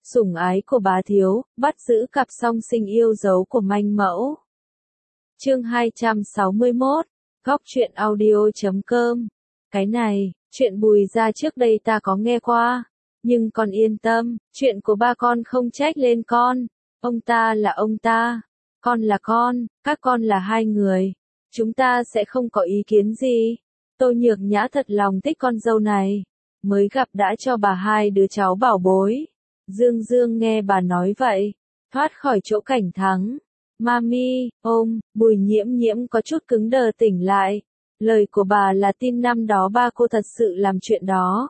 sủng ái của bá thiếu, bắt giữ cặp song sinh yêu dấu của manh mẫu. Chương 261, góc truyện audio.com. Cái này, chuyện Bùi gia trước đây ta có nghe qua, nhưng con yên tâm, chuyện của ba con không trách lên con, ông ta là ông ta, con là con, các con là hai người, chúng ta sẽ không có ý kiến gì. Tô Nhược Nhã thật lòng thích con dâu này, mới gặp đã cho bà hai đứa cháu bảo bối. Dương Dương nghe bà nói vậy, thoát khỏi chỗ Cảnh Thắng. Mami, Bùi Nhiễm Nhiễm có chút cứng đờ tỉnh lại. Lời của bà là tin năm đó ba cô thật sự làm chuyện đó.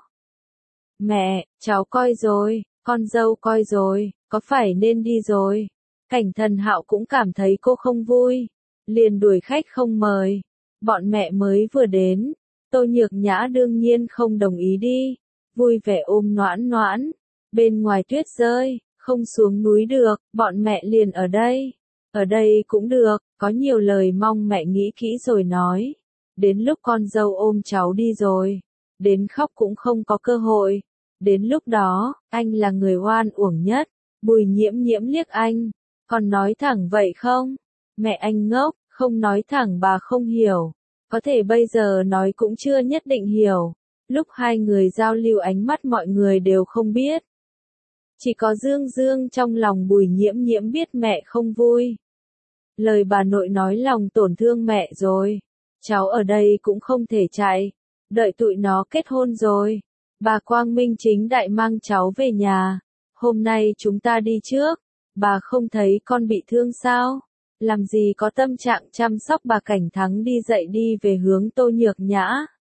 Mẹ, cháu coi rồi, con dâu coi rồi, có phải nên đi rồi. Cảnh Thần Hạo cũng cảm thấy cô không vui, liền đuổi khách không mời. Bọn mẹ mới vừa đến, Tô Nhược Nhã đương nhiên không đồng ý đi, vui vẻ ôm Noãn Noãn. Bên ngoài tuyết rơi, không xuống núi được, bọn mẹ liền ở đây. Ở đây cũng được, có nhiều lời mong mẹ nghĩ kỹ rồi nói. Đến lúc con dâu ôm cháu đi rồi, đến khóc cũng không có cơ hội. Đến lúc đó, anh là người oan uổng nhất. Bùi Nhiễm Nhiễm liếc anh, còn nói thẳng vậy không? Mẹ anh ngốc, không nói thẳng bà không hiểu. Có thể bây giờ nói cũng chưa nhất định hiểu. Lúc hai người giao lưu ánh mắt mọi người đều không biết. Chỉ có Dương Dương trong lòng Bùi Nhiễm Nhiễm biết mẹ không vui. Lời bà nội nói lòng tổn thương mẹ rồi. Cháu ở đây cũng không thể chạy. Đợi tụi nó kết hôn rồi. Bà quang minh chính đại mang cháu về nhà. Hôm nay chúng ta đi trước. Bà không thấy con bị thương sao? Làm gì có tâm trạng chăm sóc bà. Cảnh Thắng đi dậy đi về hướng Tô Nhược Nhã.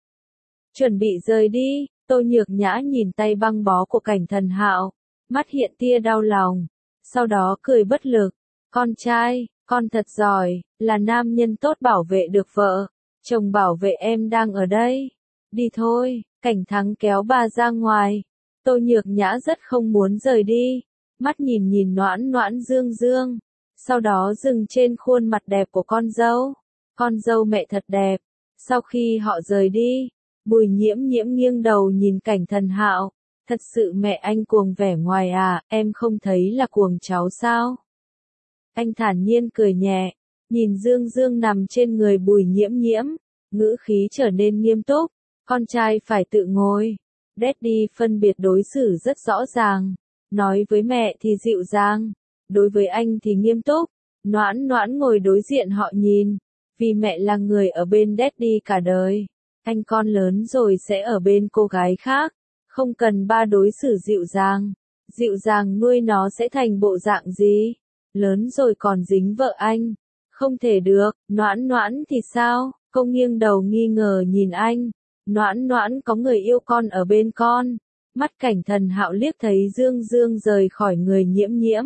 Chuẩn bị rời đi. Tô Nhược Nhã nhìn tay băng bó của Cảnh Thần Hạo. Mắt hiện tia đau lòng. Sau đó cười bất lực. Con trai, con thật giỏi, là nam nhân tốt bảo vệ được vợ. Chồng bảo vệ em đang ở đây. Đi thôi, Cảnh Thắng kéo bà ra ngoài. Tô Nhược Nhã rất không muốn rời đi. Mắt nhìn nhìn Noãn Noãn Dương Dương. Sau đó dừng trên khuôn mặt đẹp của con dâu. Con dâu mẹ thật đẹp. Sau khi họ rời đi, Bùi Nhiễm Nhiễm nghiêng đầu nhìn Cảnh Thần Hạo. Thật sự mẹ anh cuồng vẻ ngoài à, em không thấy là cuồng cháu sao? Anh thản nhiên cười nhẹ, nhìn Dương Dương nằm trên người Bùi Nhiễm Nhiễm, ngữ khí trở nên nghiêm túc, con trai phải tự ngồi. Daddy phân biệt đối xử rất rõ ràng, nói với mẹ thì dịu dàng, đối với anh thì nghiêm túc. Noãn Noãn ngồi đối diện họ nhìn, vì mẹ là người ở bên Daddy cả đời, anh con lớn rồi sẽ ở bên cô gái khác. Không cần ba đối xử dịu dàng nuôi nó sẽ thành bộ dạng gì? Lớn rồi còn dính vợ anh. Không thể được, Noãn Noãn thì sao? Cô nghiêng đầu nghi ngờ nhìn anh. Noãn Noãn có người yêu con ở bên con. Mắt Cảnh Thần Hạo liếc thấy Dương Dương rời khỏi người Nhiễm Nhiễm.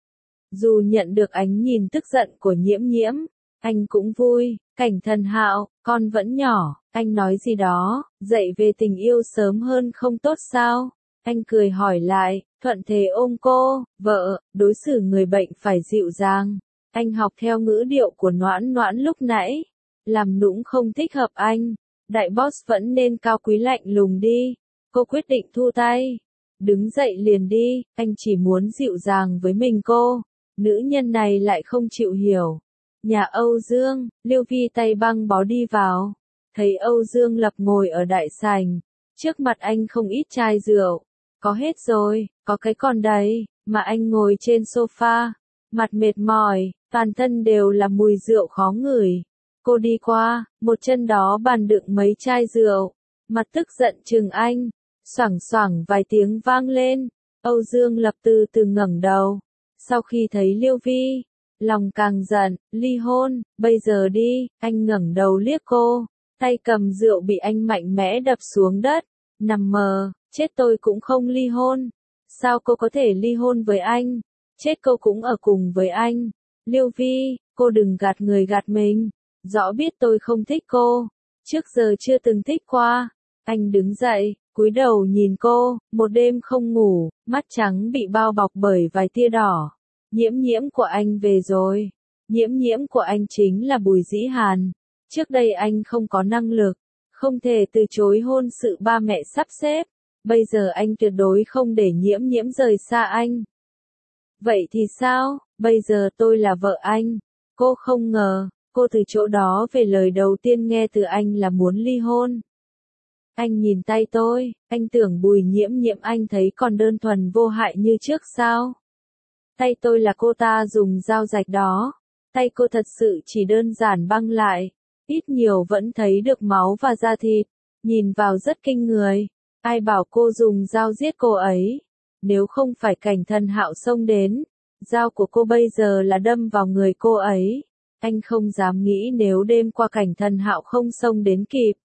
Dù nhận được ánh nhìn tức giận của Nhiễm Nhiễm, anh cũng vui. Cảnh Thần Hạo, con vẫn nhỏ, anh nói gì đó, dạy về tình yêu sớm hơn không tốt sao? Anh cười hỏi lại, thuận thế ôm cô, vợ, đối xử người bệnh phải dịu dàng. Anh học theo ngữ điệu của Noãn Noãn lúc nãy, làm nũng không thích hợp anh. Đại boss vẫn nên cao quý lạnh lùng đi. Cô quyết định thu tay. Đứng dậy liền đi, anh chỉ muốn dịu dàng với mình cô. Nữ nhân này lại không chịu hiểu. Nhà Âu Dương, Liêu Vi tay băng bó đi vào. Thấy Âu Dương Lập ngồi ở đại sảnh. Trước mặt anh không ít chai rượu. Có hết rồi, có cái còn đấy, mà anh ngồi trên sofa. Mặt mệt mỏi, toàn thân đều là mùi rượu khó ngửi. Cô đi qua, một chân đó bàn đựng mấy chai rượu. Mặt tức giận chừng anh. Xoảng xoảng vài tiếng vang lên. Âu Dương Lập từ từ ngẩng đầu. Sau khi thấy Liêu Vi, lòng càng giận, ly hôn, bây giờ đi. Anh ngẩng đầu liếc cô, tay cầm rượu bị anh mạnh mẽ đập xuống đất. Nằm mơ, chết tôi cũng không ly hôn. Sao cô có thể ly hôn với anh? Chết cô cũng ở cùng với anh. Liêu Vi, cô đừng gạt người gạt mình. Rõ biết tôi không thích cô. Trước giờ chưa từng thích qua. Anh đứng dậy, cúi đầu nhìn cô, một đêm không ngủ, mắt trắng bị bao bọc bởi vài tia đỏ. Nhiễm Nhiễm của anh về rồi. Nhiễm Nhiễm của anh chính là Bùi Dĩ Hàn. Trước đây anh không có năng lực, không thể từ chối hôn sự ba mẹ sắp xếp. Bây giờ anh tuyệt đối không để Nhiễm Nhiễm rời xa anh. Vậy thì sao, bây giờ tôi là vợ anh. Cô không ngờ, cô từ chỗ đó về lời đầu tiên nghe từ anh là muốn ly hôn. Anh nhìn tay tôi, anh tưởng Bùi Nhiễm Nhiễm anh thấy còn đơn thuần vô hại như trước sao? Tay tôi là cô ta dùng dao rạch đó. Tay cô thật sự chỉ đơn giản băng lại. Ít nhiều vẫn thấy được máu và da thịt. Nhìn vào rất kinh người. Ai bảo cô dùng dao giết cô ấy? Nếu không phải Cảnh Thần Hạo xông đến, dao của cô bây giờ là đâm vào người cô ấy. Anh không dám nghĩ nếu đêm qua Cảnh Thần Hạo không xông đến kịp.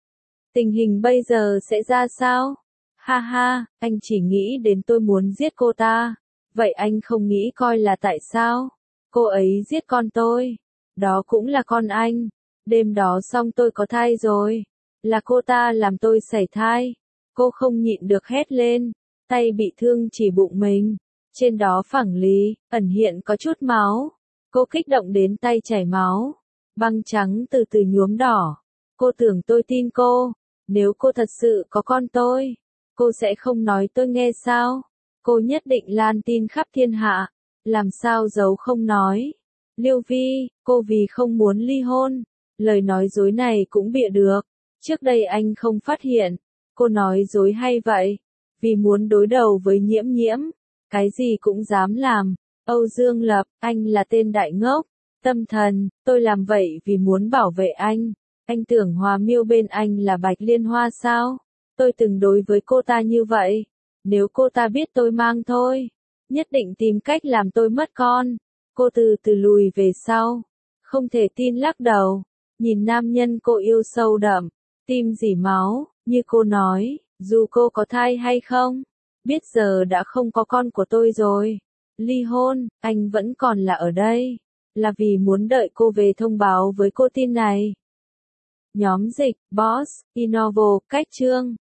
Tình hình bây giờ sẽ ra sao? Ha ha, anh chỉ nghĩ đến tôi muốn giết cô ta. Vậy anh không nghĩ coi là tại sao? Cô ấy giết con tôi. Đó cũng là con anh. Đêm đó xong tôi có thai rồi. Là cô ta làm tôi sảy thai. Cô không nhịn được hét lên. Tay bị thương chỉ bụng mình. Trên đó phẳng lì, ẩn hiện có chút máu. Cô kích động đến tay chảy máu. Băng trắng từ từ nhuốm đỏ. Cô tưởng tôi tin cô. Nếu cô thật sự có con tôi, cô sẽ không nói tôi nghe sao? Cô nhất định lan tin khắp thiên hạ. Làm sao giấu không nói? Liêu Vi, cô vì không muốn ly hôn. Lời nói dối này cũng bịa được. Trước đây anh không phát hiện. Cô nói dối hay vậy? Vì muốn đối đầu với Nhiễm Nhiễm. Cái gì cũng dám làm. Âu Dương Lập, anh là tên đại ngốc. Tâm thần, tôi làm vậy vì muốn bảo vệ anh. Anh tưởng Hòa Miêu bên anh là Bạch Liên Hoa sao? Tôi từng đối với cô ta như vậy. Nếu cô ta biết tôi mang thôi, nhất định tìm cách làm tôi mất con. Cô từ từ lùi về sau. Không thể tin lắc đầu. Nhìn nam nhân cô yêu sâu đậm. Tim rỉ máu, như cô nói, dù cô có thai hay không. Biết giờ đã không có con của tôi rồi. Ly hôn, anh vẫn còn là ở đây. Là vì muốn đợi cô về thông báo với cô tin này. Nhóm dịch, Boss, Innovo, Cách Chương